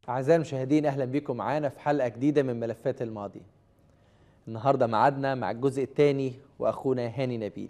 أعزائي المشاهدين، أهلا بكم معانا في حلقة جديدة من ملفات الماضي. النهاردة معادنا مع الجزء الثاني وأخونا هاني نبيل.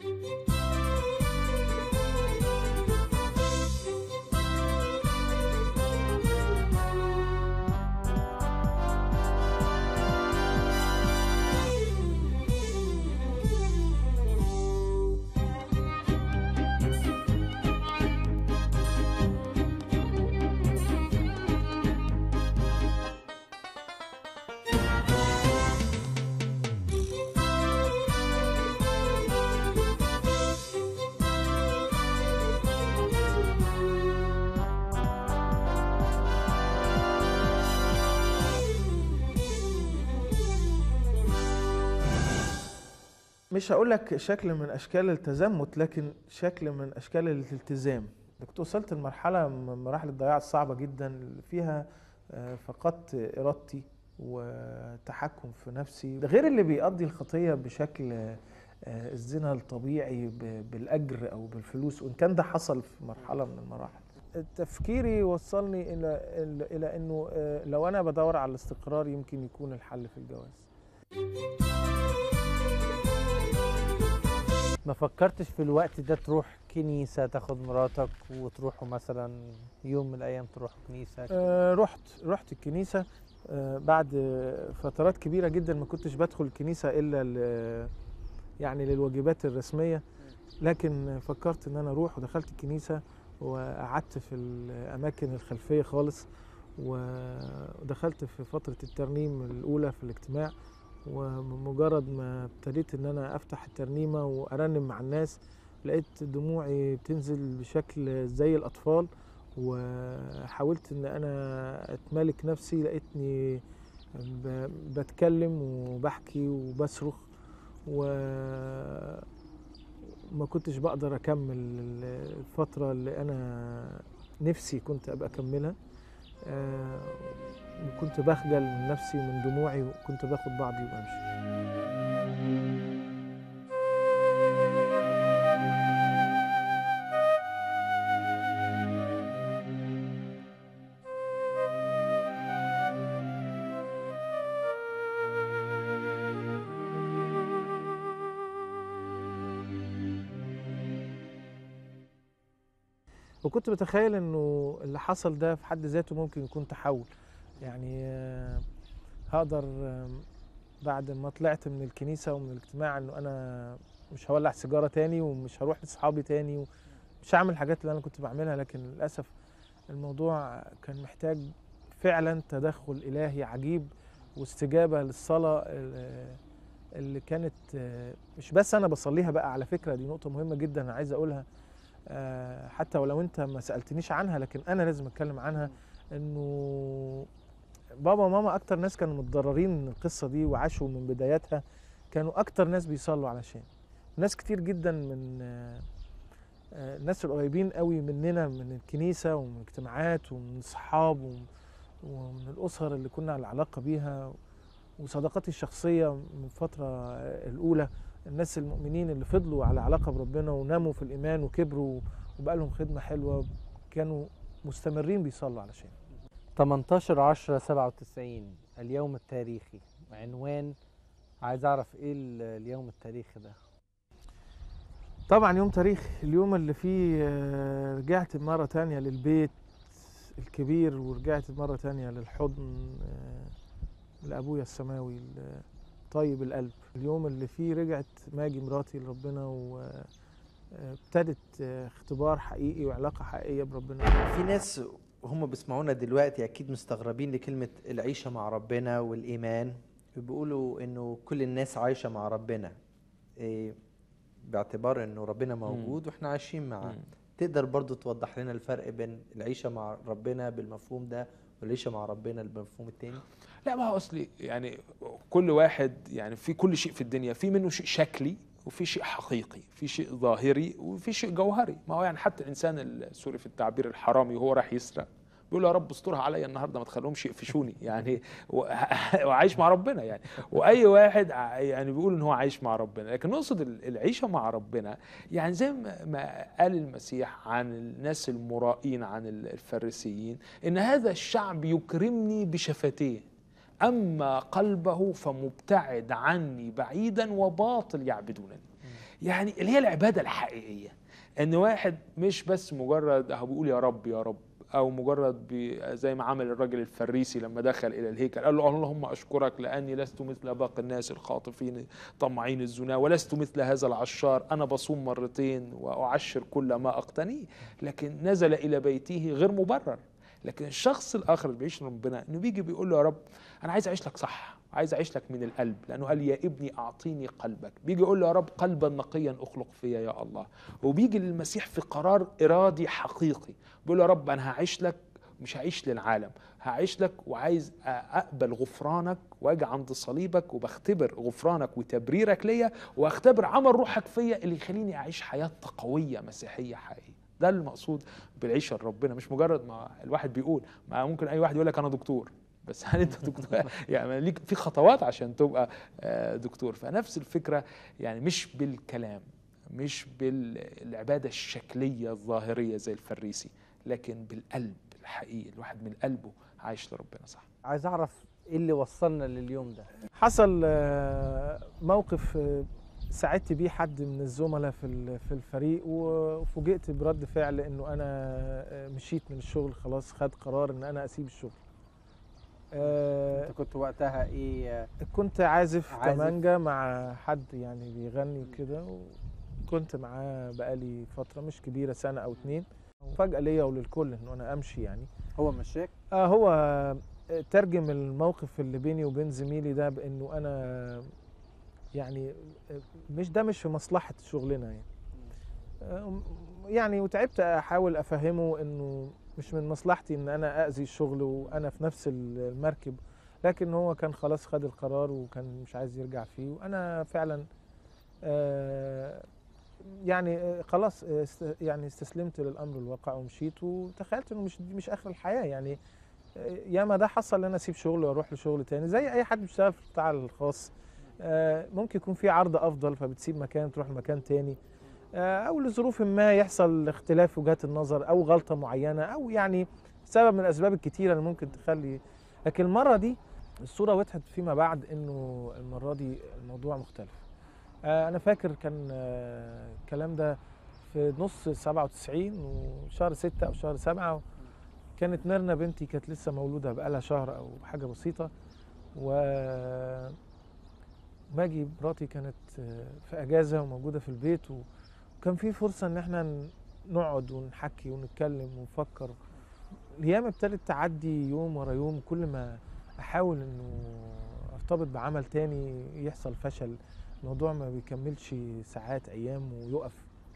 مش هقول لك شكل من اشكال التزمت، لكن شكل من اشكال الالتزام. كنت وصلت لمرحله من مراحل الضياع الصعبه جدا اللي فيها فقدت ارادتي وتحكم في نفسي، ده غير اللي بيقضي الخطيه بشكل الزنا الطبيعي بالاجر او بالفلوس، وان كان ده حصل في مرحله من المراحل. تفكيري وصلني الى انه لو انا بدور على الاستقرار يمكن يكون الحل في الجواز. ما فكرتش في الوقت ده تروح كنيسة تاخد مراتك وتروحوا مثلا يوم من الأيام تروحوا كنيسة؟ رحت الكنيسة بعد فترات كبيرة جدا ما كنتش بدخل الكنيسة إلا يعني للواجبات الرسمية، لكن فكرت إن أنا أروح ودخلت الكنيسة وقعدت في الأماكن الخلفية خالص، ودخلت في فترة الترنيم الأولى في الاجتماع. ومجرد ما ابتديت ان انا افتح الترنيمه وارنم مع الناس لقيت دموعي بتنزل بشكل زي الاطفال، وحاولت ان انا اتمالك نفسي، لقيتني بتكلم وبحكي وبصرخ، وما كنتش بقدر اكمل الفتره اللي انا نفسي كنت ابقى اكملها. وكنت بخجل من نفسي ومن دموعي، وكنت باخد بعضي وامشي. وكنت بتخيل انه اللي حصل ده في حد ذاته ممكن يكون تحول، يعني هقدر بعد ما طلعت من الكنيسة ومن الاجتماع انه انا مش هولع سيجارة تاني ومش هروح لاصحابي تاني ومش هعمل الحاجات اللي انا كنت بعملها. لكن للأسف الموضوع كان محتاج فعلا تدخل إلهي عجيب واستجابة للصلاة اللي كانت مش بس انا بصليها. بقى على فكرة دي نقطة مهمة جدا انا عايز اقولها، حتى ولو انت ما سألتنيش عنها لكن انا لازم اتكلم عنها، انه بابا وماما اكتر ناس كانوا متضررين من القصة دي وعاشوا من بداياتها، كانوا اكتر ناس بيصلوا علشان ناس كتير جدا من الناس القريبين قوي مننا من الكنيسة ومن الاجتماعات ومن الصحاب ومن الأسر اللي كنا على علاقة بيها وصداقاتي الشخصية من الفترة الأولى، الناس المؤمنين اللي فضلوا على علاقة بربنا وناموا في الإيمان وكبروا وبقى لهم خدمة حلوة كانوا مستمرين بيصلوا علشان. 18/10/97 اليوم التاريخي، عنوان عايز أعرف إيه اليوم التاريخي ده؟ طبعا يوم تاريخي، اليوم اللي فيه رجعت مرة تانية للبيت الكبير ورجعت مرة تانية للحضن لأبويا السماوي طيب القلب، اليوم اللي فيه رجعت ماجي مراتي لربنا وابتدت اختبار حقيقي وعلاقة حقيقية بربنا. في ناس وهم بيسمعونا دلوقتي أكيد مستغربين لكلمة العيشة مع ربنا والإيمان، بيقولوا إنه كل الناس عايشة مع ربنا باعتبار إنه ربنا موجود وإحنا عايشين معاه. تقدر برضو توضح لنا الفرق بين العيشة مع ربنا بالمفهوم ده والعيشة مع ربنا بالمفهوم التاني؟ لا، ما هو أصلي يعني كل واحد يعني في كل شيء في الدنيا في منه شيء شكلي وفي شيء حقيقي، في شيء ظاهري وفي شيء جوهري. ما هو يعني حتى الإنسان السوري في التعبير الحرامي وهو راح يسرق بيقول يا رب استرها عليا النهارده ما تخليهمش يقفشوني يعني وعايش مع ربنا يعني. واي واحد يعني بيقول ان هو عايش مع ربنا، لكن نقصد العيشه مع ربنا يعني زي ما قال المسيح عن الناس المرائين عن الفريسيين، ان هذا الشعب يكرمني بشفتيه اما قلبه فمبتعد عني بعيدا وباطل يعبدونني. يعني اللي هي العباده الحقيقيه، ان واحد مش بس مجرد بيقول يا رب يا رب، او مجرد زي ما عمل الراجل الفريسي لما دخل الى الهيكل قال له اللهم اشكرك لاني لست مثل باقي الناس الخاطفين طمعين الزنا، ولست مثل هذا العشار، انا بصوم مرتين واعشر كل ما اقتنيه، لكن نزل الى بيته غير مبرر. لكن الشخص الاخر اللي بيعيش ربنا انه بيجي بيقول له يا رب انا عايز اعيش لك صح، عايز اعيش لك من القلب، لانه قال يا ابني اعطيني قلبك. بيجي يقول له يا رب قلبا نقيا اخلق فيا يا الله. وبيجي للمسيح في قرار ارادي حقيقي، بيقول له يا رب انا هعيش لك، مش هعيش للعالم، هعيش لك وعايز اقبل غفرانك واجي عند صليبك وبختبر غفرانك وتبريرك ليا، واختبر عمل روحك فيا اللي يخليني اعيش حياه تقويه مسيحيه حقيقيه. ده المقصود بالعيشه لربنا، مش مجرد ما الواحد بيقول. ما ممكن اي واحد يقول لك انا دكتور، بس هل انت دكتور؟ يعني ليك في خطوات عشان تبقى دكتور. فنفس الفكره يعني مش بالكلام، مش بالعباده الشكليه الظاهريه زي الفريسي، لكن بالقلب الحقيقي، الواحد من قلبه عايش لربنا صح. عايز اعرف ايه اللي وصلنا لليوم ده. حصل موقف ساعدت بيه حد من الزملاء في الفريق، وفوجئت برد فعل انه انا مشيت من الشغل، خلاص خد قرار ان انا اسيب الشغل. انت كنت وقتها ايه؟ كنت عازف كمانجا مع حد يعني بيغني كده، وكنت معاه بقالي فترة مش كبيرة، سنة أو 2. وفجأة ليا وللكل إنه أنا أمشي يعني. هو مشاك؟ هو ترجم الموقف اللي بيني وبين زميلي ده بإنه أنا يعني مش في مصلحة شغلنا يعني. يعني وتعبت أحاول أفهمه إنه مش من مصلحتي ان انا اذي الشغل وانا في نفس المركب، لكن هو كان خلاص خد القرار وكان مش عايز يرجع فيه، وانا فعلا يعني خلاص يعني استسلمت للامر الواقع ومشيت، وتخيلت انه مش اخر الحياه يعني. ياما ده حصل ان انا اسيب شغل واروح لشغل تاني زي اي حد بيشتغل في القطاع الخاص. ممكن يكون في عرض افضل فبتسيب مكان تروح لمكان تاني، او لظروف ما يحصل اختلاف وجهات النظر او غلطه معينه، او يعني سبب من الاسباب الكتيره اللي ممكن تخلي. لكن المره دي الصوره وضحت فيما بعد انه المره دي الموضوع مختلف. انا فاكر كان الكلام ده في نص 97 وشهر 6 او شهر 7. كانت ميرنا بنتي كانت لسه مولوده بقالها شهر او حاجه بسيطه، ماجي مراتي كانت في اجازه وموجوده في البيت، وكان في فرصه ان احنا نقعد ونحكي ونتكلم ونفكر. الايام ابتدت تعدي يوم ورا يوم، كل ما احاول انه ارتبط بعمل تاني يحصل فشل، الموضوع ما بيكملش ساعات ايام ويقف.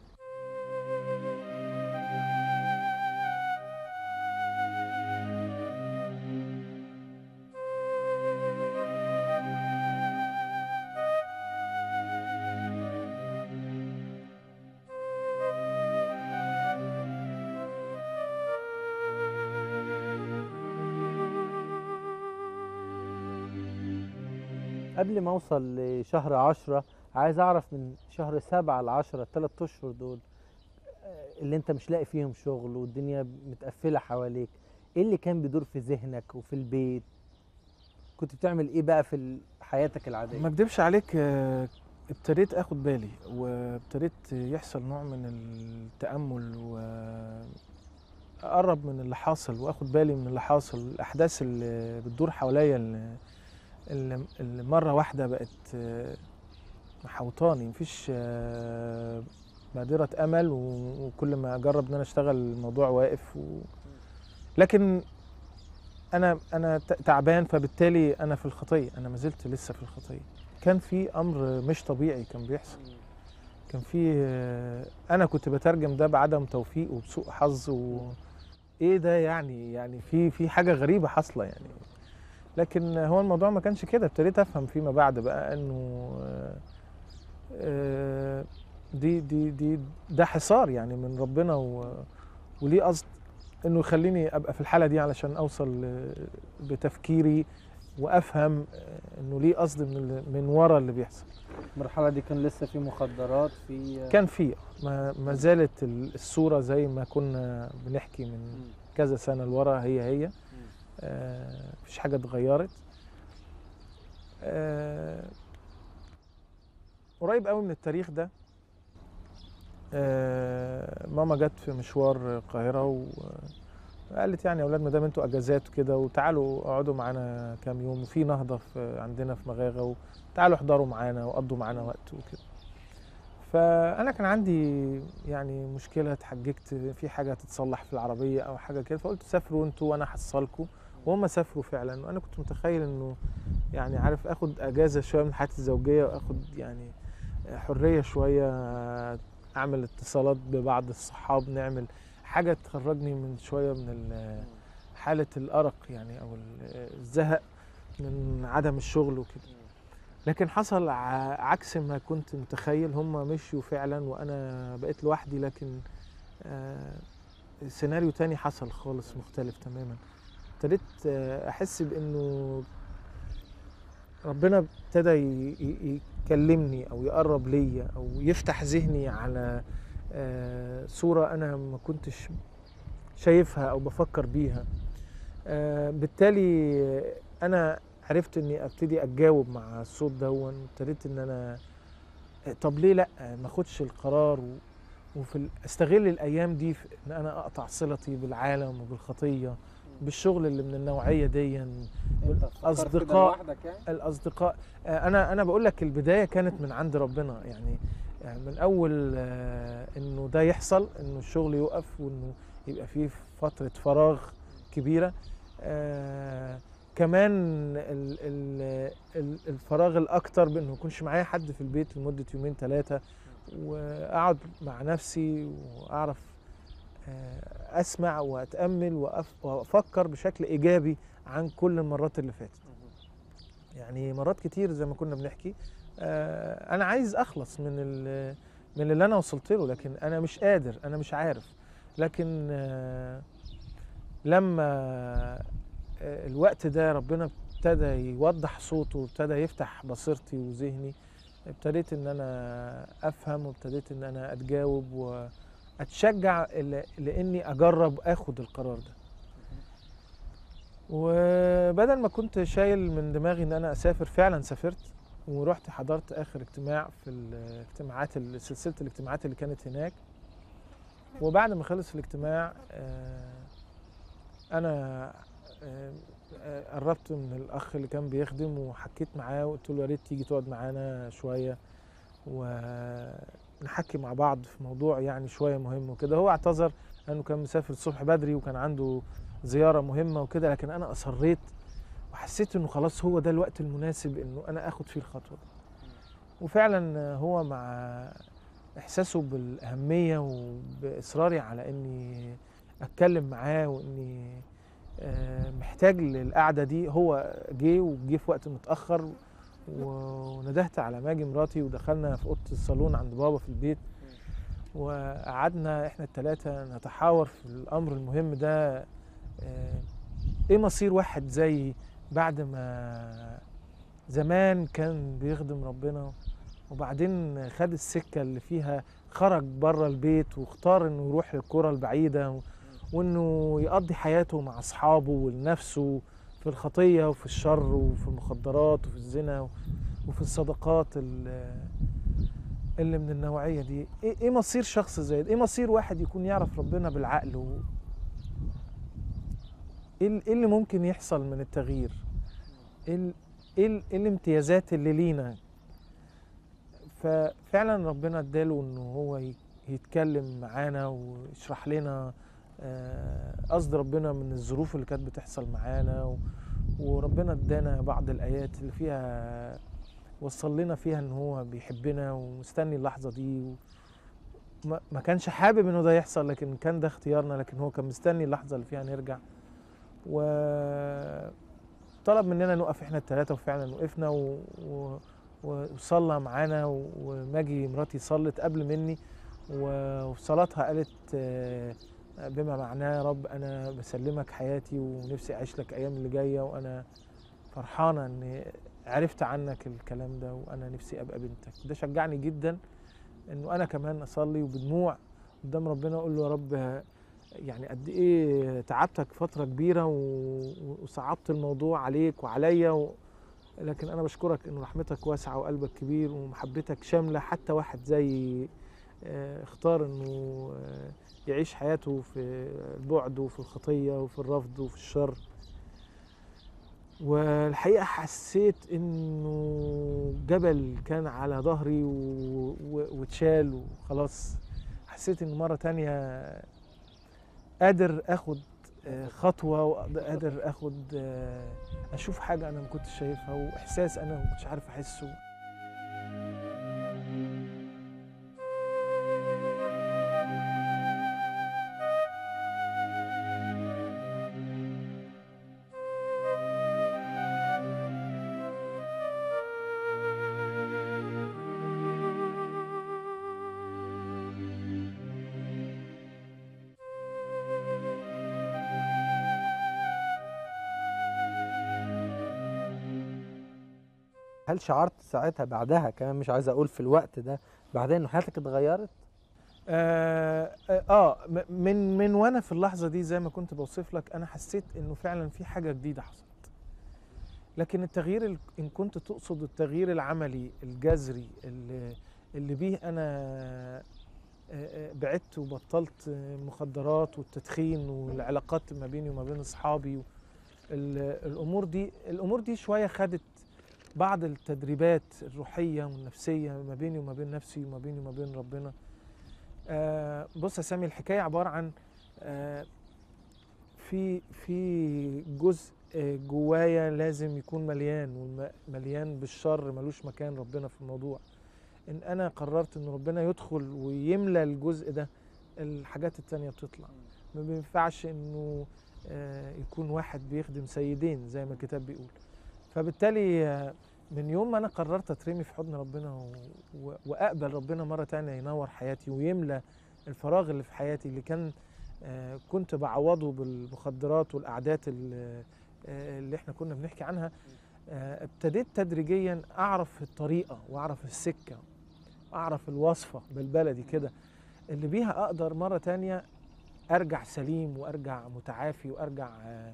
قبل ما اوصل لشهر 10 عايز اعرف من شهر 7 ل10 ال3 اشهر دول اللي انت مش لاقي فيهم شغل والدنيا متقفله حواليك، ايه اللي كان بيدور في ذهنك وفي البيت؟ كنت بتعمل ايه بقى في حياتك العاديه؟ ما اكدبش عليك، ابتديت اخد بالي وابتديت يحصل نوع من التامل واقرب من اللي حاصل واخد بالي من اللي حاصل، الاحداث اللي بتدور حواليا اللي مرة واحدة بقت محوطاني، مفيش بادرة أمل، وكل ما أجرب إن أنا أشتغل الموضوع واقف. لكن أنا تعبان، فبالتالي أنا في الخطية، أنا ما زلت لسه في الخطية. كان في أمر مش طبيعي كان بيحصل، كان في أنا كنت بترجم ده بعدم توفيق وبسوء حظ إيه ده يعني في حاجة غريبة حاصلة يعني. لكن هو الموضوع ما كانش كده، ابتديت افهم فيما بعد بقى انه ده حصار يعني من ربنا وليه قصد. انه يخليني ابقى في الحاله دي علشان اوصل بتفكيري وافهم انه ليه قصد من ورا اللي بيحصل. المرحله دي كان لسه في مخدرات، في كان في ما زالت الصوره زي ما كنا بنحكي من كذا سنه لورا، هي مفيش حاجه اتغيرت. قريب قوي من التاريخ ده ماما جت في مشوار القاهره وقالت يعني يا اولاد ما دام انتوا اجازات وكده وتعالوا اقعدوا معانا كام يوم، وفي نهضه عندنا في مغاغه، وتعالوا احضروا معانا وقضوا معانا وقت وكده. فانا كان عندي يعني مشكله، اتحججت في حاجه تتصلح في العربيه او حاجه كده، فقلت سافروا انتوا وانا احصلكم. وهم سافروا فعلا، وانا كنت متخيل انه يعني عارف اخد اجازه شويه من حياتي الزوجيه، واخد يعني حريه شويه، اعمل اتصالات ببعض الصحاب، نعمل حاجه تخرجني من شويه من حاله الارق يعني او الزهق من عدم الشغل وكده. لكن حصل عكس ما كنت متخيل، هم مشيوا فعلا وانا بقيت لوحدي، لكن سيناريو تاني حصل خالص مختلف تماما. ابتديت احس بانه ربنا ابتدى يكلمني او يقرب ليا او يفتح ذهني على صورة انا ما كنتش شايفها او بفكر بيها. بالتالي انا عرفت اني ابتدي اتجاوب مع الصوت ده، وابتديت ان انا طب ليه لا ما اخدش القرار استغل الايام دي في ان انا اقطع صلتي بالعالم وبالخطيه، بالشغل اللي من النوعيه دي، الاصدقاء يعني؟ الاصدقاء. انا بقول لك البدايه كانت من عند ربنا، يعني من اول انه ده يحصل، انه الشغل يوقف وانه يبقى فيه فتره فراغ كبيره. كمان الفراغ الاكتر بانه ما يكونش معايا حد في البيت لمده يومين ثلاثه، واقعد مع نفسي واعرف اسمع واتامل وافكر بشكل ايجابي عن كل المرات اللي فاتت. يعني مرات كتير زي ما كنا بنحكي انا عايز اخلص من اللي انا وصلت له، لكن انا مش قادر، انا مش عارف. لكن لما الوقت ده ربنا ابتدى يوضح صوته وابتدى يفتح بصيرتي وذهني، ابتديت ان انا افهم، وابتديت ان انا اتجاوب واتشجع لاني اجرب اخد القرار ده. وبدل ما كنت شايل من دماغي ان انا اسافر، فعلا سافرت ورحت حضرت اخر اجتماع في سلسله الاجتماعات اللي كانت هناك. وبعد ما خلص الاجتماع انا قربت من الاخ اللي كان بيخدم وحكيت معاه وقلت له يا ريت تيجي تقعد معانا شويه ونحكي مع بعض في موضوع يعني شويه مهم وكده. هو اعتذر انه كان مسافر الصبح بدري وكان عنده زياره مهمه وكده، لكن انا اصريت وحسيت انه خلاص هو ده الوقت المناسب انه انا اخد فيه الخطوه دي. وفعلا هو مع احساسه بالاهميه وباصراري على اني اتكلم معاه واني محتاج للقعده دي، هو جه في وقت متاخر، وندهت على ماجي مراتي ودخلنا في اوضه الصالون عند بابا في البيت، وقعدنا احنا الثلاثه نتحاور في الامر المهم ده. ايه مصير واحد زي بعد ما زمان كان بيخدم ربنا وبعدين خد السكه اللي فيها خرج بره البيت واختار انه يروح للقرى البعيده وانه يقضي حياته مع اصحابه ولنفسه في الخطيه وفي الشر وفي المخدرات وفي الزنا وفي الصدقات اللي من النوعيه دي. ايه مصير شخص زي ده؟ ايه مصير واحد يكون يعرف ربنا بالعقل؟ ايه اللي ممكن يحصل من التغيير؟ ايه الامتيازات اللي لينا؟ ففعلا ربنا اداله انه هو يتكلم معانا ويشرح لنا قصد ربنا من الظروف اللي كانت بتحصل معانا، وربنا ادانا بعض الايات اللي فيها وصل لنا فيها ان هو بيحبنا ومستني اللحظه دي. ما كانش حابب انه ده يحصل، لكن كان ده اختيارنا، لكن هو كان مستني اللحظه اللي فيها نرجع. وطلب مننا نقف احنا الثلاثه، وفعلا وقفنا وصلى معانا. وماجي مراتي صلت قبل مني، وفي صلاتها قالت بما معناه يا رب أنا بسلمك حياتي ونفسي أعيش لك أيام اللي جاية، وأنا فرحانة إني عرفت عنك الكلام ده، وأنا نفسي أبقى بنتك. ده شجعني جدا إنه أنا كمان أصلي وبدموع قدام ربنا أقول له يا رب يعني قد إيه تعبتك فترة كبيرة وصعبت الموضوع عليك وعليا، لكن أنا بشكرك إن رحمتك واسعة وقلبك كبير ومحبتك شاملة. حتى واحد زي اختار إنه يعيش حياته في البعد وفي الخطية وفي الرفض وفي الشر. والحقيقة حسيت إنه جبل كان على ظهري واتشال وخلاص. حسيت إن مرة تانية قادر أخد خطوة، وقادر أخد أشوف حاجة أنا ما كنتش شايفها، وإحساس أنا ما كنتش عارف أحسه. هل شعرت ساعتها بعدها كمان، مش عايز اقول في الوقت ده، بعدها انه حياتك اتغيرت؟ من وانا في اللحظه دي زي ما كنت بوصف لك، انا حسيت انه فعلا في حاجه جديده حصلت. لكن التغيير ان كنت تقصد التغيير العملي الجذري اللي بيه انا بعدت وبطلت المخدرات والتدخين والعلاقات ما بيني وما بين اصحابي، الامور دي شويه خدت بعض التدريبات الروحيه والنفسيه ما بيني وما بين نفسي وما بيني وما بين ربنا. بص يا سامي، الحكايه عباره عن في جزء جوايا لازم يكون مليان بالشر، ملوش مكان ربنا في الموضوع. ان انا قررت ان ربنا يدخل ويملى الجزء ده، الحاجات التانية بتطلع. ما بينفعش انه يكون واحد بيخدم سيدين زي ما الكتاب بيقول. فبالتالي من يوم ما انا قررت اترمي في حضن ربنا واقبل ربنا مرة تانية ينور حياتي ويملى الفراغ اللي في حياتي اللي كنت بعوضه بالمخدرات والقعدات اللي احنا كنا بنحكي عنها، ابتديت تدريجيا اعرف الطريقة واعرف السكة واعرف الوصفة بالبلدي كده اللي بيها اقدر مرة تانية ارجع سليم وارجع متعافي وارجع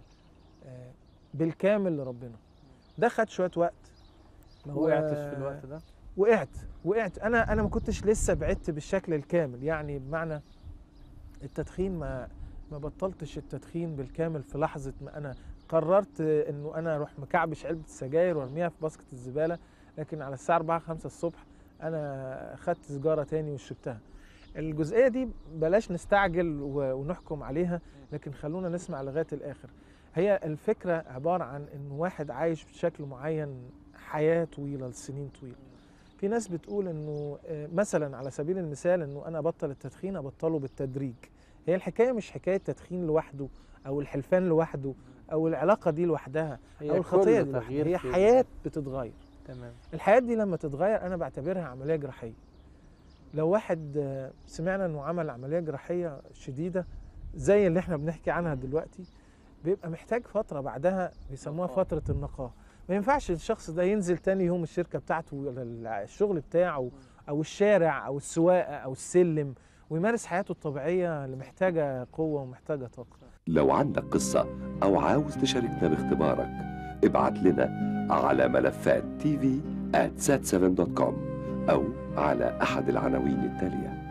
بالكامل لربنا. ده خد شوية وقت. ما وقعتش في الوقت ده؟ وقعت. انا ما كنتش لسه بعدت بالشكل الكامل، يعني بمعنى التدخين ما بطلتش التدخين بالكامل في لحظة ما انا قررت انه انا اروح مكعبش علبة السجاير وارميها في باسكت الزبالة، لكن على الساعة 4-5 الصبح انا خدت سيجارة تاني وشربتها. الجزئية دي بلاش نستعجل ونحكم عليها، لكن خلونا نسمع لغاية الاخر. هي الفكرة عبارة عن انه واحد عايش بشكل معين حياة طويلة لسنين طويلة. في ناس بتقول انه مثلا على سبيل المثال انه انا ابطل التدخين ابطله بالتدريج. هي الحكاية مش حكاية تدخين لوحده او الحلفان لوحده او العلاقة دي لوحدها او الخطية دي لوحدها، هي حياة بتتغير. تمام. الحياة دي لما تتغير انا بعتبرها عملية جراحية. لو واحد سمعنا انه عمل عملية جراحية شديدة زي اللي احنا بنحكي عنها دلوقتي، بيبقى محتاج فترة بعدها بيسموها فترة النقاهة. ما ينفعش الشخص ده ينزل تاني يوم الشركة بتاعته ولا الشغل بتاعه أو الشارع أو السواقة أو السلم ويمارس حياته الطبيعية اللي محتاجة قوة ومحتاجة طاقة. لو عندك قصة أو عاوز تشاركنا باختبارك، ابعت لنا على ملفات tv@sat7.com أو على أحد العناوين التالية.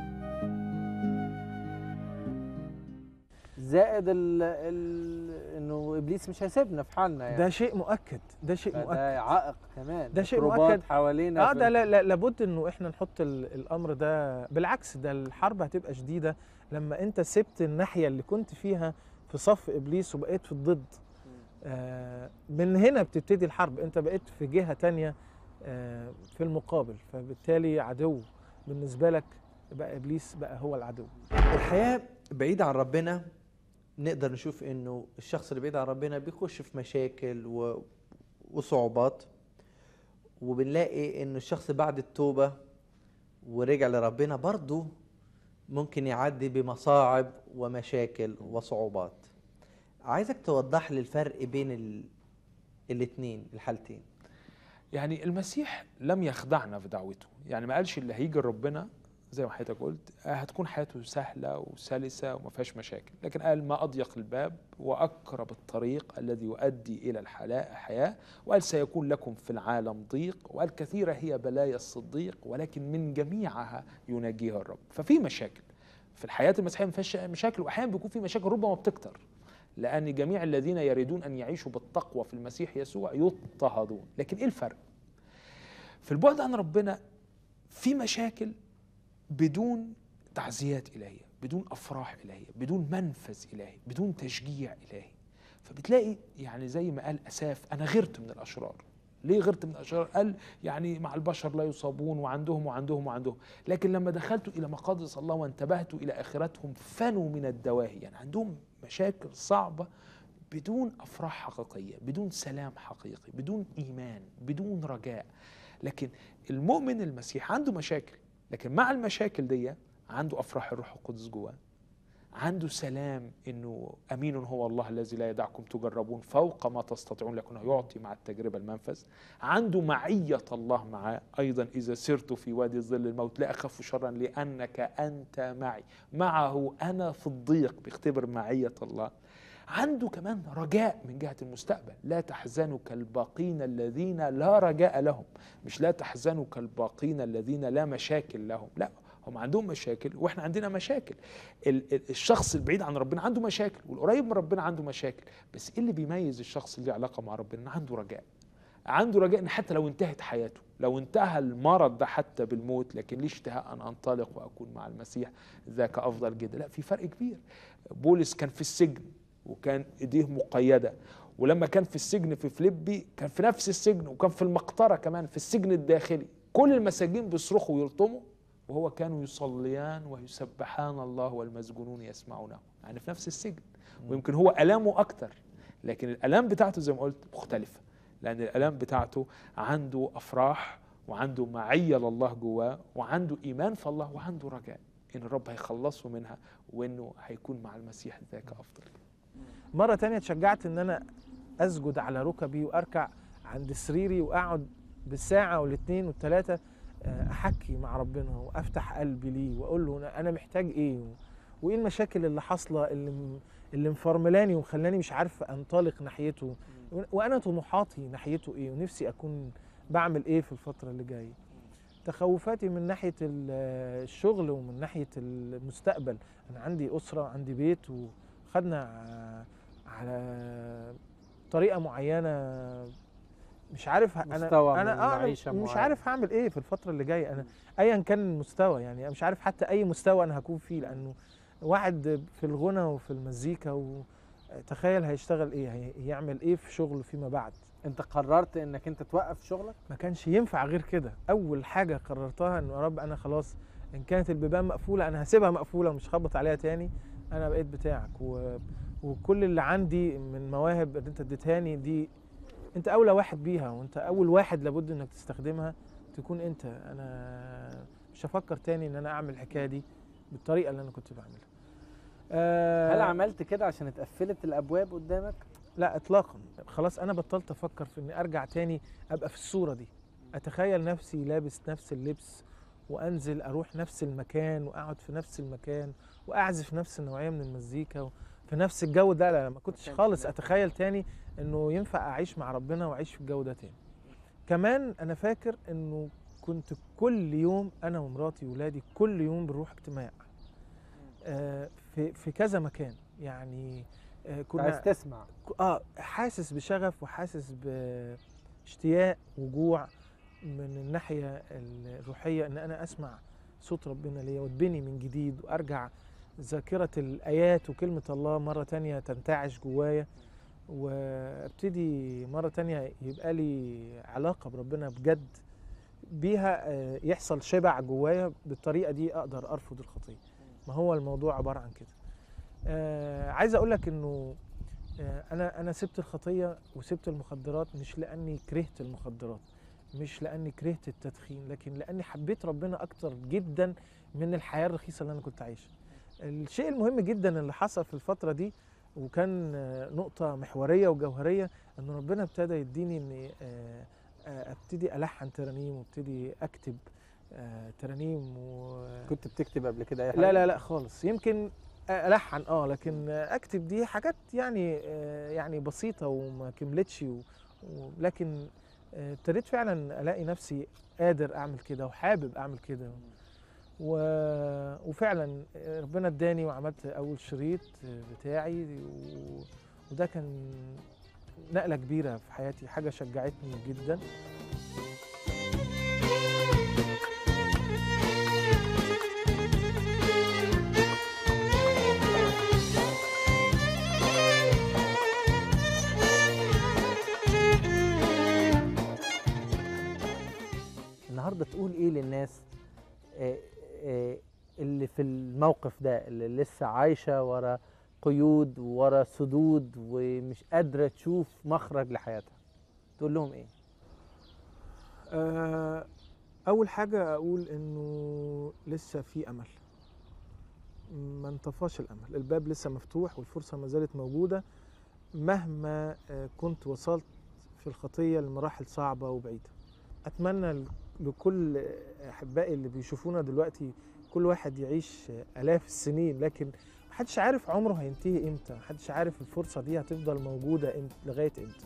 زائد انه ابليس مش هيسيبنا في حالنا يعني. ده شيء مؤكد، ده عائق كمان، ده شيء مؤكد حوالينا. ده لابد انه احنا نحط الامر ده. بالعكس، ده الحرب هتبقى شديده لما انت سبت الناحيه اللي كنت فيها في صف ابليس وبقيت في الضد. من هنا بتبتدي الحرب، انت بقيت في جهه تانية في المقابل، فبالتالي عدو بالنسبه لك بقى ابليس بقى هو العدو. الحياة بعيدة عن ربنا نقدر نشوف انه الشخص اللي بعيد عن ربنا بيخش في مشاكل وصعوبات، وبنلاقي انه الشخص بعد التوبة ورجع لربنا برضه ممكن يعدي بمصاعب ومشاكل وصعوبات. عايزك توضح لي الفرق بين الاتنين الحالتين. يعني المسيح لم يخدعنا في دعوته، يعني ما قالش اللي هيجي ربنا زي ما حضرتك قلت هتكون حياته سهلة وسلسة وما فيهاش مشاكل، لكن قال ما أضيق الباب وأقرب الطريق الذي يؤدي إلى الحياة، وقال سيكون لكم في العالم ضيق، وقال كثيرة هي بلايا الصديق ولكن من جميعها يناجيها الرب. ففي مشاكل في الحياة المسيحية، ما فيهاش مشاكل، وأحيانا بيكون في مشاكل ربما بتكتر، لأن جميع الذين يريدون أن يعيشوا بالتقوى في المسيح يسوع يضطهدون. لكن إيه الفرق؟ في البعد عن ربنا في مشاكل بدون تعزيات إلهية، بدون أفراح إلهية، بدون منفذ إلهي، بدون تشجيع إلهي. فبتلاقي يعني زي ما قال أساف أنا غرت من الأشرار. ليه غرت من الأشرار؟ قال يعني مع البشر لا يصابون وعندهم، لكن لما دخلت إلى مقادس الله وانتبهت إلى آخرتهم فنوا من الدواهي. يعني عندهم مشاكل صعبة بدون أفراح حقيقية، بدون سلام حقيقي، بدون إيمان، بدون رجاء. لكن المؤمن المسيح عنده مشاكل، لكن مع المشاكل دي عنده أفراح الروح القدس جواه، عنده سلام إنه أمين هو الله الذي لا يدعكم تجربون فوق ما تستطيعون لكنه يعطي مع التجربة المنفذ. عنده معية الله معاه أيضا، إذا سرت في وادي ظل الموت لا أخاف شرا لأنك أنت معي، معه أنا في الضيق، بيختبر معية الله. عنده كمان رجاء من جهة المستقبل، لا تحزنوا كالباقين الذين لا رجاء لهم، مش لا تحزنوا كالباقين الذين لا مشاكل لهم، لا هم عندهم مشاكل واحنا عندنا مشاكل. الشخص البعيد عن ربنا عنده مشاكل، والقريب من ربنا عنده مشاكل، بس ايه اللي بيميز الشخص اللي له علاقة مع ربنا؟ عنده رجاء، عنده رجاء ان حتى لو انتهت حياته، لو انتهى المرض ده حتى بالموت، لكن ليه اشتهاء ان انطلق واكون مع المسيح ذاك افضل جدا. لا، في فرق كبير. بولس كان في السجن وكان ايديه مقيدة، ولما كان في السجن في فيليبي كان في نفس السجن، وكان في المقطرة كمان في السجن الداخلي، كل المساجين بيصرخوا ويلطموا وهو كانوا يصليان ويسبحان الله والمسجونون يسمعونه، يعني في نفس السجن. ويمكن هو ألامه أكتر، لكن الألام بتاعته زي ما قلت مختلفة، لأن الألام بتاعته عنده أفراح وعنده معية لله جواه وعنده إيمان في الله وعنده رجاء إن الرب هيخلصه منها وإنه هيكون مع المسيح ذاك أفضل. مرة تانية اتشجعت ان انا اسجد على ركبي واركع عند سريري واقعد بالساعة والاتنين والتلاتة احكي مع ربنا وافتح قلبي ليه واقول له انا محتاج ايه، وايه المشاكل اللي حاصلة اللي مفرملاني ومخلاني مش عارف انطلق ناحيته، وانا طموحاتي ناحيته ايه، ونفسي اكون بعمل ايه في الفترة اللي جاية. تخوفاتي من ناحية الشغل ومن ناحية المستقبل، انا عندي اسرة، عندي بيت، وخدنا على طريقة معينة، مش عارف انا مش عارف هعمل ايه في الفترة اللي جاية. انا ايا كان المستوى، يعني انا مش عارف حتى اي مستوى انا هكون فيه، لانه واحد في الغنى وفي المزيكا وتخيل هيشتغل ايه، هيعمل ايه في شغله فيما بعد. انت قررت انك انت توقف شغلك؟ ما كانش ينفع غير كده. اول حاجة قررتها انه يا رب انا خلاص ان كانت البيبان مقفولة انا هسيبها مقفولة ومش هخبط عليها تاني، انا بقيت بتاعك، وكل اللي عندي من مواهب اللي انت اديتهاني دي انت اولى واحد بيها، وانت اول واحد لابد انك تستخدمها تكون انت. انا مش هفكر تاني ان انا اعمل الحكايه دي بالطريقه اللي انا كنت بعملها. هل عملت كده عشان اتقفلت الابواب قدامك؟ لا اطلاقا، خلاص انا بطلت افكر في اني ارجع تاني ابقى في الصوره دي، اتخيل نفسي لابس نفس اللبس وانزل اروح نفس المكان واقعد في نفس المكان واعزف نفس النوعيه من المزيكا في نفس الجو ده. لا ما كنتش خالص اتخيل تاني انه ينفع اعيش مع ربنا واعيش في الجو ده تاني. كمان انا فاكر انه كنت كل يوم انا ومراتي وولادي كل يوم بنروح اجتماع في كذا مكان، يعني كنا عايز تسمع، حاسس بشغف وحاسس باشتياق وجوع من الناحيه الروحيه ان انا اسمع صوت ربنا ليا واتبني من جديد وارجع ذاكرة الآيات وكلمة الله مرة تانية تنتعش جوايا، وابتدي مرة تانية يبقى لي علاقة بربنا بجد بيها، يحصل شبع جوايا بالطريقة دي أقدر أرفض الخطية. ما هو الموضوع عبارة عن كده. عايز أقولك إنه أنا سبت الخطية وسبت المخدرات مش لأني كرهت المخدرات، مش لاني كرهت التدخين، لكن لاني حبيت ربنا اكتر جدا من الحياه الرخيصه اللي انا كنت عايشها. الشيء المهم جدا اللي حصل في الفتره دي وكان نقطه محوريه وجوهريه، ان ربنا ابتدى يديني اني ابتدي الحن ترانيم وابتدي اكتب ترانيم. كنت بتكتب قبل كده اي حاجه؟ لا خالص، يمكن الحن لكن اكتب دي حاجات يعني بسيطه وما كملتش لكن ابتديت فعلا الاقي نفسي قادر اعمل كده وحابب اعمل كده، وفعلا ربنا اداني وعملت اول شريط بتاعي، وده كان نقله كبيره في حياتي، حاجه شجعتني جدا. النهارده تقول ايه للناس اللي في الموقف ده، اللي لسه عايشه ورا قيود ورا سدود ومش قادره تشوف مخرج لحياتها؟ تقول لهم ايه؟ اول حاجه اقول انه لسه في امل، ما انطفاش الامل، الباب لسه مفتوح والفرصه ما زالت موجوده مهما كنت وصلت في الخطيه لمراحل صعبه وبعيده. اتمنى لكل احبائي اللي بيشوفونا دلوقتي كل واحد يعيش آلاف السنين، لكن محدش عارف عمره هينتهي امتى، محدش عارف الفرصة دي هتفضل موجودة لغاية امتى.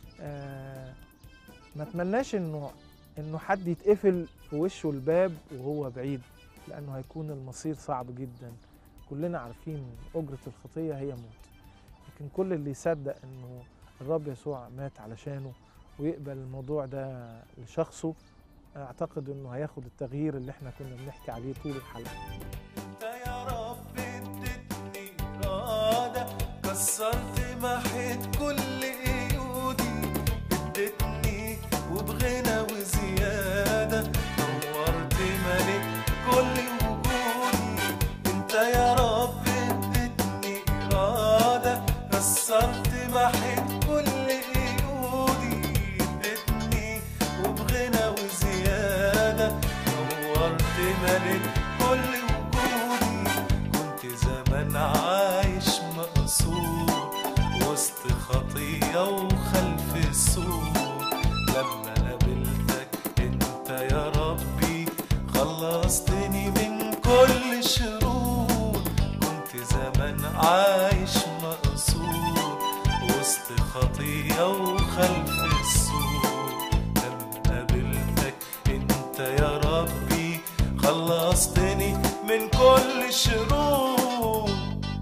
ما اتمناش انه حد يتقفل في وشه الباب وهو بعيد، لانه هيكون المصير صعب جدا. كلنا عارفين أجرة الخطية هي موت، لكن كل اللي يصدق انه الرب يسوع مات علشانه ويقبل الموضوع ده لشخصه، اعتقد انه هياخد التغيير اللي احنا كنا بنحكي عليه طول الحلقه. انت يا رب اديتني اراده، كسرت محيط كل قيودي، اديتني وبغنى وزياده، نورت ملك كل وجودي. انت يا رب اديتني اراده، كسرت محيط كل قيودي، اديتني وبغنى وزياده، نورت ملك كل وجودي. كنت زمان عايش مقصور وسط خطيه وخلف السور، لما قابلتك انت يا ربي خلصتني من كل شرور. كنت زمان عايش مقصور وسط خطيه وخلف السور، لما قابلتك انت يا ربي خلصتني من كل شرور.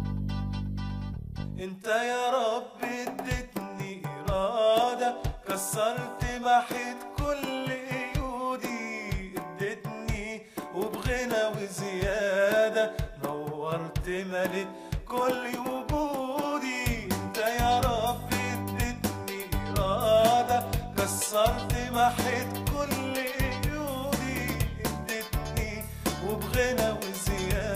انت يا رب اديتني اراده، كسرت محيط كل قيودي، اديتني وبغنى وزياده، نورت ملك كل وجودي. انت يا رب اديتني اراده، كسرت محيط كل قيودي، اديتني وبغنى وزياده،